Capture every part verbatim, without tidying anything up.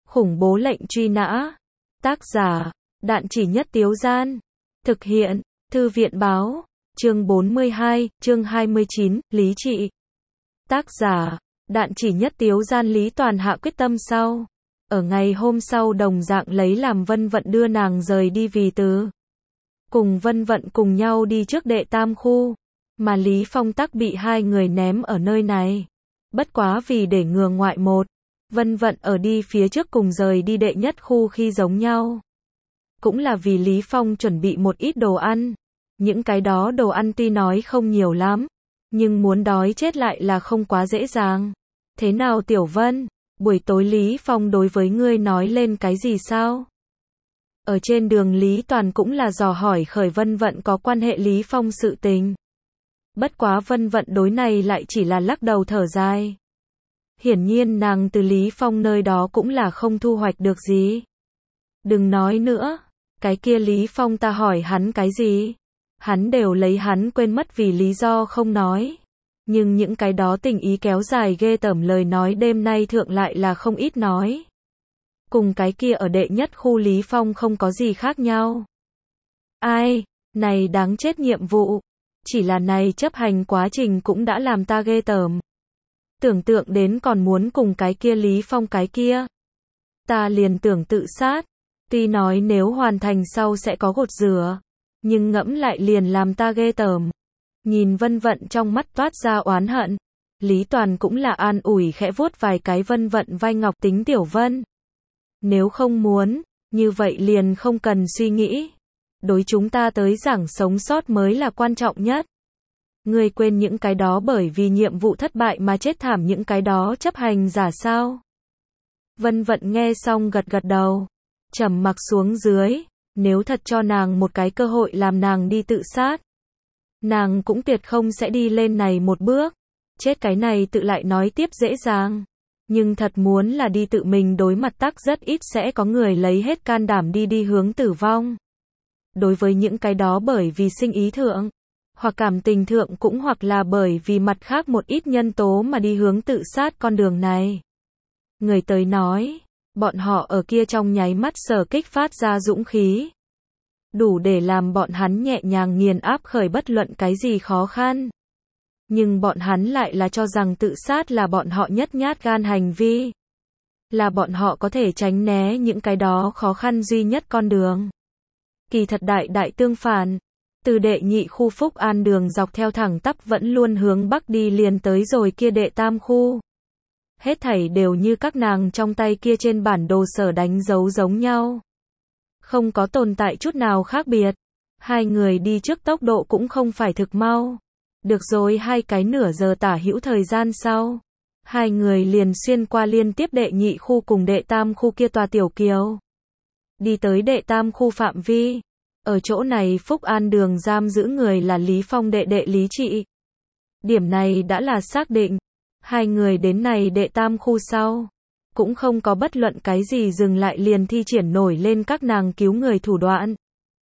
Khủng bố lệnh truy nã. Tác giả, Đạn Chỉ Nhất Tiếu Gian. Thực hiện, Thư viện báo. Chương bốn mươi hai, chương hai mươi chín, Lý Trị. Tác giả, Đạn Chỉ Nhất Tiếu Gian. Lý Toàn hạ quyết tâm sau. Ở ngày hôm sau đồng dạng lấy làm Vân Vận đưa nàng rời đi vì từ. Cùng Vân Vận cùng nhau đi trước đệ tam khu. Mà Lý Phong tắc bị hai người ném ở nơi này. Bất quá vì để ngừa ngoại một. Vân Vận ở đi phía trước cùng rời đi đệ nhất khu khi giống nhau. Cũng là vì Lý Phong chuẩn bị một ít đồ ăn. Những cái đó đồ ăn tuy nói không nhiều lắm. Nhưng muốn đói chết lại là không quá dễ dàng. Thế nào Tiểu Vân? Buổi tối Lý Phong đối với ngươi nói lên cái gì sao? Ở trên đường Lý Toàn cũng là dò hỏi khởi Vân Vận có quan hệ Lý Phong sự tình. Bất quá Vân Vận đối này lại chỉ là lắc đầu thở dài. Hiển nhiên nàng từ Lý Phong nơi đó cũng là không thu hoạch được gì. Đừng nói nữa, cái kia Lý Phong ta hỏi hắn cái gì? Hắn đều lấy hắn quên mất vì lý do không nói. Nhưng những cái đó tình ý kéo dài ghê tởm lời nói đêm nay thượng lại là không ít nói. Cùng cái kia ở đệ nhất khu Lý Phong không có gì khác nhau. Ai, này đáng chết nhiệm vụ. Chỉ là này chấp hành quá trình cũng đã làm ta ghê tởm. Tưởng tượng đến còn muốn cùng cái kia Lý Phong cái kia. Ta liền tưởng tự sát. Tuy nói nếu hoàn thành sau sẽ có gột rửa. Nhưng ngẫm lại liền làm ta ghê tởm. Nhìn Vân Vận trong mắt toát ra oán hận. Lý Toàn cũng là an ủi khẽ vuốt vài cái Vân Vận vai ngọc tính Tiểu Vân. Nếu không muốn, như vậy liền không cần suy nghĩ. Đối chúng ta tới giảng sống sót mới là quan trọng nhất. Ngươi quên những cái đó bởi vì nhiệm vụ thất bại mà chết thảm những cái đó chấp hành giả sao? Vân Vận nghe xong gật gật đầu. Trầm mặc xuống dưới. Nếu thật cho nàng một cái cơ hội làm nàng đi tự sát. Nàng cũng tuyệt không sẽ đi lên này một bước. Chết cái này tự lại nói tiếp dễ dàng. Nhưng thật muốn là đi tự mình đối mặt tắc rất ít sẽ có người lấy hết can đảm đi đi hướng tử vong. Đối với những cái đó bởi vì sinh ý thượng, hoặc cảm tình thượng cũng hoặc là bởi vì mặt khác một ít nhân tố mà đi hướng tự sát con đường này. Người tới nói, bọn họ ở kia trong nháy mắt sở kích phát ra dũng khí. Đủ để làm bọn hắn nhẹ nhàng nghiền áp khởi bất luận cái gì khó khăn. Nhưng bọn hắn lại là cho rằng tự sát là bọn họ nhất nhát gan hành vi. Là bọn họ có thể tránh né những cái đó khó khăn duy nhất con đường. Kỳ thật đại đại tương phản. Từ đệ nhị khu Phúc An đường dọc theo thẳng tắp vẫn luôn hướng bắc đi liền tới rồi kia đệ tam khu. Hết thảy đều như các nàng trong tay kia trên bản đồ sở đánh dấu giống nhau. Không có tồn tại chút nào khác biệt. Hai người đi trước tốc độ cũng không phải thực mau. Được rồi hai cái nửa giờ tả hữu thời gian sau. Hai người liền xuyên qua liên tiếp đệ nhị khu cùng đệ tam khu kia tòa tiểu kiều. Đi tới đệ tam khu phạm vi. Ở chỗ này Phúc An đường giam giữ người là Lý Phong đệ đệ Lý Trị. Điểm này đã là xác định. Hai người đến này đệ tam khu sau. Cũng không có bất luận cái gì dừng lại liền thi triển nổi lên các nàng cứu người thủ đoạn.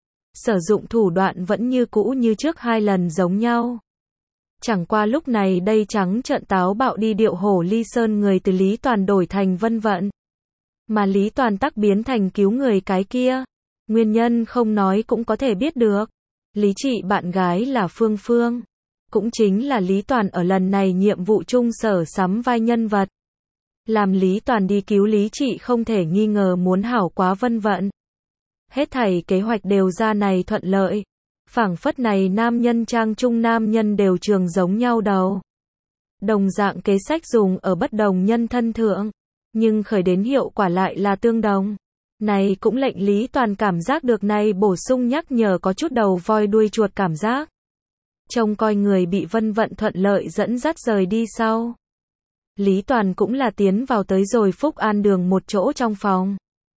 Sử dụng thủ đoạn vẫn như cũ như trước hai lần giống nhau. Chẳng qua lúc này đây trắng trợn táo bạo đi điệu hổ ly sơn người từ Lý Toàn đổi thành Vân Vận. Mà Lý Toàn tắc biến thành cứu người cái kia. Nguyên nhân không nói cũng có thể biết được. Lý Trị bạn gái là Phương Phương. Cũng chính là Lý Toàn ở lần này nhiệm vụ chung sở sắm vai nhân vật. Làm Lý Toàn đi cứu Lý Trị không thể nghi ngờ muốn hảo quá Vân Vận. Hết thảy kế hoạch đều ra này thuận lợi. Phảng phất này nam nhân trang trung nam nhân đều trường giống nhau đầu. Đồng dạng kế sách dùng ở bất đồng nhân thân thượng. Nhưng khởi đến hiệu quả lại là tương đồng. Này cũng lệnh Lý Toàn cảm giác được này bổ sung nhắc nhở có chút đầu voi đuôi chuột cảm giác. Trông coi người bị Vân Vận thuận lợi dẫn dắt rời đi sau. Lý Toàn cũng là tiến vào tới rồi Phúc An đường một chỗ trong phòng.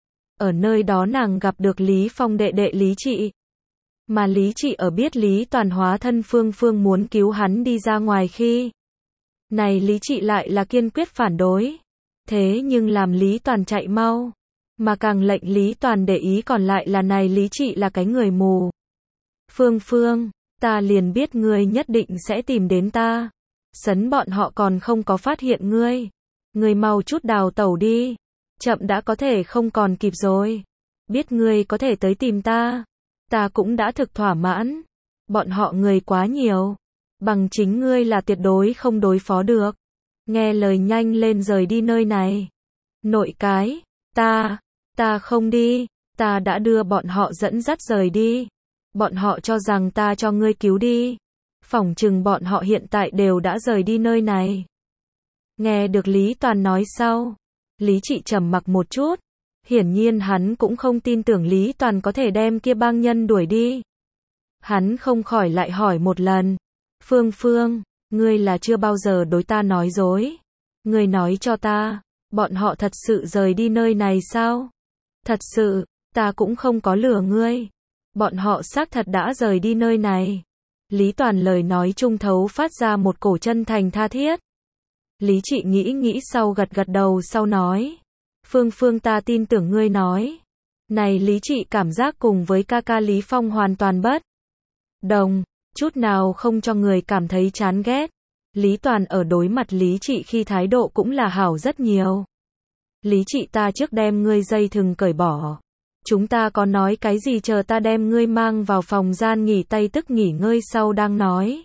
Ở nơi đó nàng gặp được Lý Phong đệ đệ Lý Trị. Mà Lý Trị ở biết Lý Toàn hóa thân Phương Phương muốn cứu hắn đi ra ngoài khi. Này Lý Trị lại là kiên quyết phản đối. Thế nhưng làm Lý Toàn chạy mau. Mà càng lệnh Lý Toàn để ý còn lại là này Lý Trị là cái người mù. Phương Phương, ta liền biết ngươi nhất định sẽ tìm đến ta. Sấn bọn họ còn không có phát hiện ngươi. Ngươi mau chút đào tẩu đi. chậm đã có thể không còn kịp rồi. Biết ngươi có thể tới tìm ta, ta cũng đã thực thỏa mãn. Bọn họ người quá nhiều, bằng chính ngươi là tuyệt đối không đối phó được. Nghe lời nhanh lên rời đi nơi này. Nội cái, ta, ta không đi, ta đã đưa bọn họ dẫn dắt rời đi. Bọn họ cho rằng ta cho ngươi cứu đi. Phỏng chừng bọn họ hiện tại đều đã rời đi nơi này. Nghe được Lý Toàn nói sau, Lý Trị trầm mặc một chút. Hiển nhiên hắn cũng không tin tưởng Lý Toàn có thể đem kia bang nhân đuổi đi. Hắn không khỏi lại hỏi một lần. Phương Phương, ngươi là chưa bao giờ đối ta nói dối. Ngươi nói cho ta, bọn họ thật sự rời đi nơi này sao? Thật sự, ta cũng không có lừa ngươi. Bọn họ xác thật đã rời đi nơi này. Lý Toàn lời nói trung thấu phát ra một cổ chân thành tha thiết. Lý Trị nghĩ nghĩ sau gật gật đầu sau nói. Phương Phương ta tin tưởng ngươi nói. Này Lý Trị cảm giác cùng với ca ca Lý Phong hoàn toàn bất đồng, chút nào không cho người cảm thấy chán ghét. Lý Toàn ở đối mặt Lý Trị khi thái độ cũng là hảo rất nhiều. Lý Trị ta trước đem ngươi dây thừng cởi bỏ. Chúng ta có nói cái gì chờ ta đem ngươi mang vào phòng gian nghỉ tay tức nghỉ ngơi sau đang nói.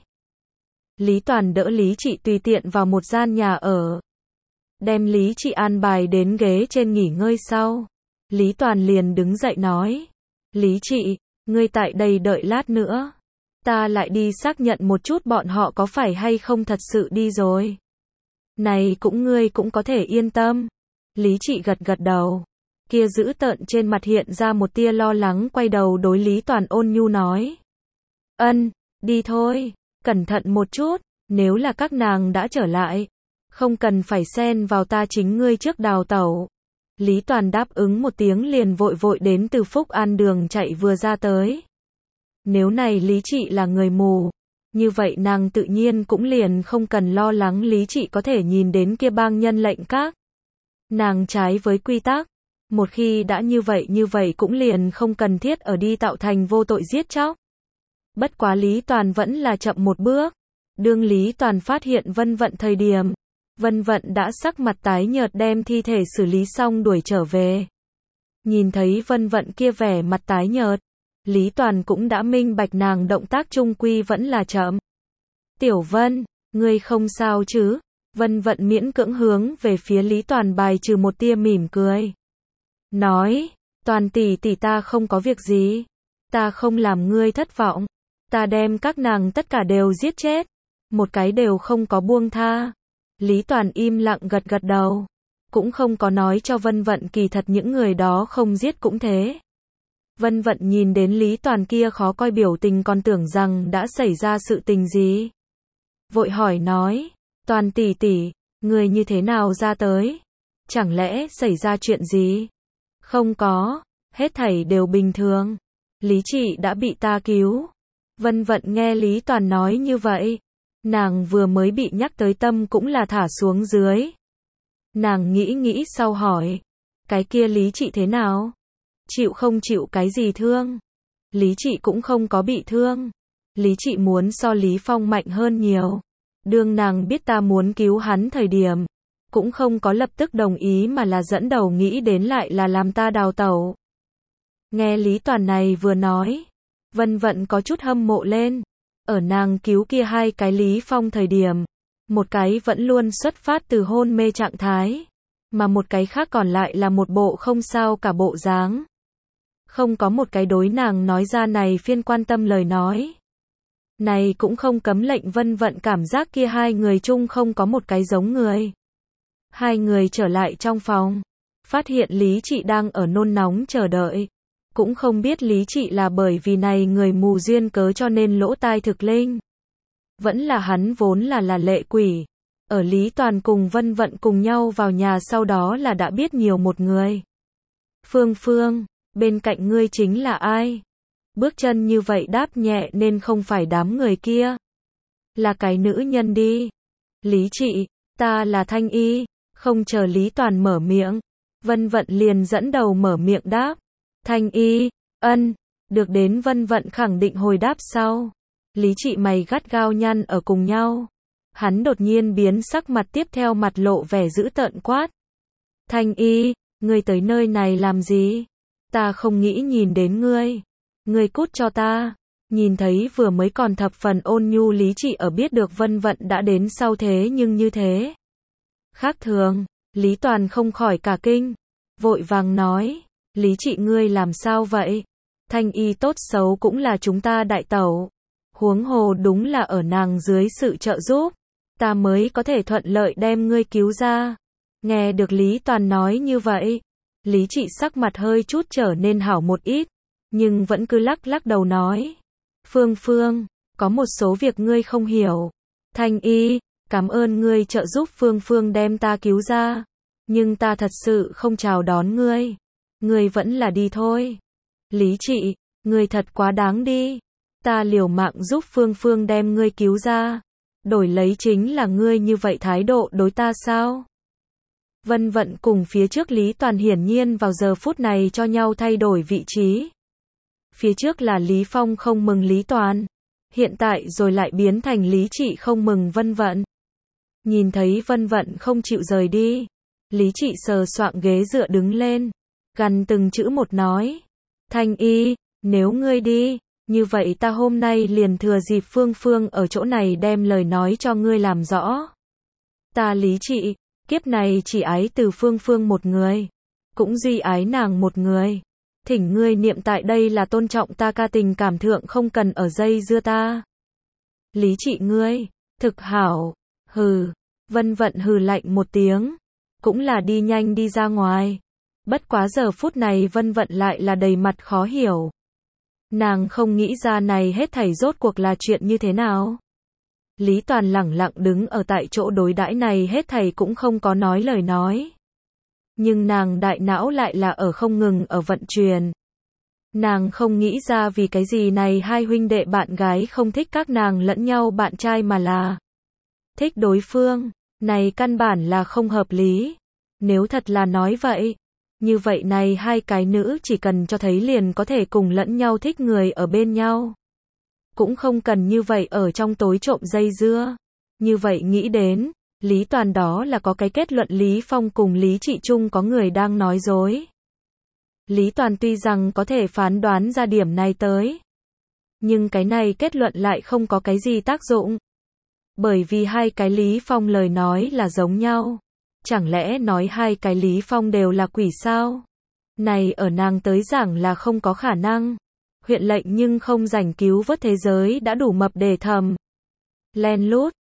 Lý Toàn đỡ Lý Trị tùy tiện vào một gian nhà ở. Đem Lý Trị an bài đến ghế trên nghỉ ngơi sau. Lý Toàn liền đứng dậy nói. Lý Trị, ngươi tại đây đợi lát nữa. Ta lại đi xác nhận một chút bọn họ có phải hay không thật sự đi rồi. Này cũng ngươi cũng có thể yên tâm. Lý Trị gật gật đầu. Kia dữ tợn trên mặt hiện ra một tia lo lắng quay đầu đối Lý Toàn ôn nhu nói. Ân, đi thôi, cẩn thận một chút, nếu là các nàng đã trở lại. Không cần phải xen vào ta chính ngươi trước đào tẩu. Lý Toàn đáp ứng một tiếng liền vội vội đến từ Phúc An đường chạy vừa ra tới. Nếu này Lý Trị là người mù, như vậy nàng tự nhiên cũng liền không cần lo lắng Lý Trị có thể nhìn đến kia bang nhân lệnh các. Nàng trái với quy tắc. Một khi đã như vậy như vậy cũng liền không cần thiết ở đi tạo thành vô tội giết chóc. Bất quá Lý Toàn vẫn là chậm một bước. Đương Lý Toàn phát hiện Vân Vận thời điểm, Vân Vận đã sắc mặt tái nhợt đem thi thể xử lý xong đuổi trở về. Nhìn thấy Vân Vận kia vẻ mặt tái nhợt, Lý Toàn cũng đã minh bạch nàng động tác trung quy vẫn là chậm. Tiểu Vân, ngươi không sao chứ? Vân Vận miễn cưỡng hướng về phía Lý Toàn bài trừ một tia mỉm cười. Nói, Toàn tỷ tỷ ta không có việc gì. Ta không làm ngươi thất vọng. Ta đem các nàng tất cả đều giết chết. Một cái đều không có buông tha. Lý Toàn im lặng gật gật đầu. Cũng không có nói cho Vân Vận kỳ thật những người đó không giết cũng thế. Vân Vận nhìn đến Lý Toàn kia khó coi biểu tình còn tưởng rằng đã xảy ra sự tình gì. Vội hỏi nói, Toàn tỷ tỷ, người như thế nào ra tới? Chẳng lẽ xảy ra chuyện gì? Không có, hết thảy đều bình thường. Lý Trị đã bị ta cứu. Vân Vận nghe Lý Toàn nói như vậy. Nàng vừa mới bị nhắc tới tâm cũng là thả xuống dưới. Nàng nghĩ nghĩ sau hỏi. Cái kia Lý Trị thế nào? Chịu không chịu cái gì thương? Lý Trị cũng không có bị thương. Lý Trị muốn so Lý Phong mạnh hơn nhiều. Đương nàng biết ta muốn cứu hắn thời điểm, cũng không có lập tức đồng ý mà là dẫn đầu nghĩ đến lại là làm ta đào tẩu. Nghe Lý Toàn này vừa nói, Vân Vận có chút hâm mộ lên. Ở nàng cứu kia hai cái Lý Phong thời điểm, một cái vẫn luôn xuất phát từ hôn mê trạng thái, mà một cái khác còn lại là một bộ không sao cả bộ dáng. Không có một cái đối nàng nói ra này phiên quan tâm lời nói. Này cũng không cấm lệnh Vân Vận cảm giác kia hai người chung không có một cái giống người. Hai người trở lại trong phòng, phát hiện Lý Trị đang ở nôn nóng chờ đợi. Cũng không biết Lý Trị là bởi vì này người mù duyên cớ cho nên lỗ tai thực linh. Vẫn là hắn vốn là là lệ quỷ. Ở Lý Toàn cùng Vân Vận cùng nhau vào nhà sau đó là đã biết nhiều một người. Phương Phương, bên cạnh ngươi chính là ai? Bước chân như vậy đáp nhẹ nên không phải đám người kia. Là cái nữ nhân đi. Lý Trị, ta là Thanh Y. Không chờ Lý Toàn mở miệng, Vân Vận liền dẫn đầu mở miệng đáp. Thanh Y, ân, được đến Vân Vận khẳng định hồi đáp sau. Lý Trị mày gắt gao nhăn ở cùng nhau. Hắn đột nhiên biến sắc mặt tiếp theo mặt lộ vẻ dữ tợn quát. Thanh Y, Ngươi tới nơi này làm gì? Ta không nghĩ nhìn đến ngươi. Ngươi cút cho ta. Nhìn thấy vừa mới còn thập phần ôn nhu Lý Trị ở biết được Vân Vận đã đến sau thế nhưng như thế khác thường, Lý Toàn không khỏi cả kinh, vội vàng nói, Lý Trị ngươi làm sao vậy? Thanh y tốt xấu cũng là chúng ta đại tẩu, huống hồ đúng là ở nàng dưới sự trợ giúp, ta mới có thể thuận lợi đem ngươi cứu ra. Nghe được Lý Toàn nói như vậy, Lý Trị sắc mặt hơi chút trở nên hảo một ít, nhưng vẫn cứ lắc lắc đầu nói, Phương Phương, có một số việc ngươi không hiểu. Thanh y, cảm ơn ngươi trợ giúp Phương Phương đem ta cứu ra, nhưng ta thật sự không chào đón ngươi. Ngươi vẫn là đi thôi. Lý Trị, ngươi thật quá đáng đi. Ta liều mạng giúp Phương Phương đem ngươi cứu ra, đổi lấy chính là ngươi như vậy thái độ đối ta sao? Vân Vận cùng phía trước Lý Toàn hiển nhiên vào giờ phút này cho nhau thay đổi vị trí. Phía trước là Lý Phong không mừng Lý Toàn, hiện tại rồi lại biến thành Lý Trị không mừng Vân Vận. Nhìn thấy Vân Vận không chịu rời đi, Lý Trị sờ soạng ghế dựa đứng lên, gằn từng chữ một nói, Thanh y, nếu ngươi đi, như vậy ta hôm nay liền thừa dịp Phương Phương ở chỗ này đem lời nói cho ngươi làm rõ. Ta Lý Trị, kiếp này chỉ ái từ Phương Phương một người, cũng duy ái nàng một người. Thỉnh ngươi niệm tại đây là tôn trọng ta ca tình cảm thượng không cần ở dây dưa ta. Lý Trị ngươi, thực hảo, hừ, Vân Vận hừ lạnh một tiếng, cũng là đi nhanh đi ra ngoài. Bất quá giờ phút này Vân Vận lại là đầy mặt khó hiểu. Nàng không nghĩ ra này hết thảy rốt cuộc là chuyện như thế nào. Lý Toàn lẳng lặng đứng ở tại chỗ đối đãi này hết thảy cũng không có nói lời nói. Nhưng nàng đại não lại là ở không ngừng ở vận chuyển. Nàng không nghĩ ra vì cái gì này hai huynh đệ bạn gái không thích các nàng lẫn nhau bạn trai mà là thích đối phương, này căn bản là không hợp lý. Nếu thật là nói vậy, như vậy này hai cái nữ chỉ cần cho thấy liền có thể cùng lẫn nhau thích người ở bên nhau. Cũng không cần như vậy ở trong tối trộm dây dưa. Như vậy nghĩ đến, Lý Toàn đó là có cái kết luận Lý Phong cùng Lý Trị chung có người đang nói dối. Lý Toàn tuy rằng có thể phán đoán ra điểm này tới, nhưng cái này kết luận lại không có cái gì tác dụng. Bởi vì hai cái Lý Phong lời nói là giống nhau. Chẳng lẽ nói hai cái Lý Phong đều là quỷ sao? Này ở nàng tới giảng là không có khả năng. Huyện lệnh nhưng không rảnh cứu vớt thế giới đã đủ mập để thầm. Len lút,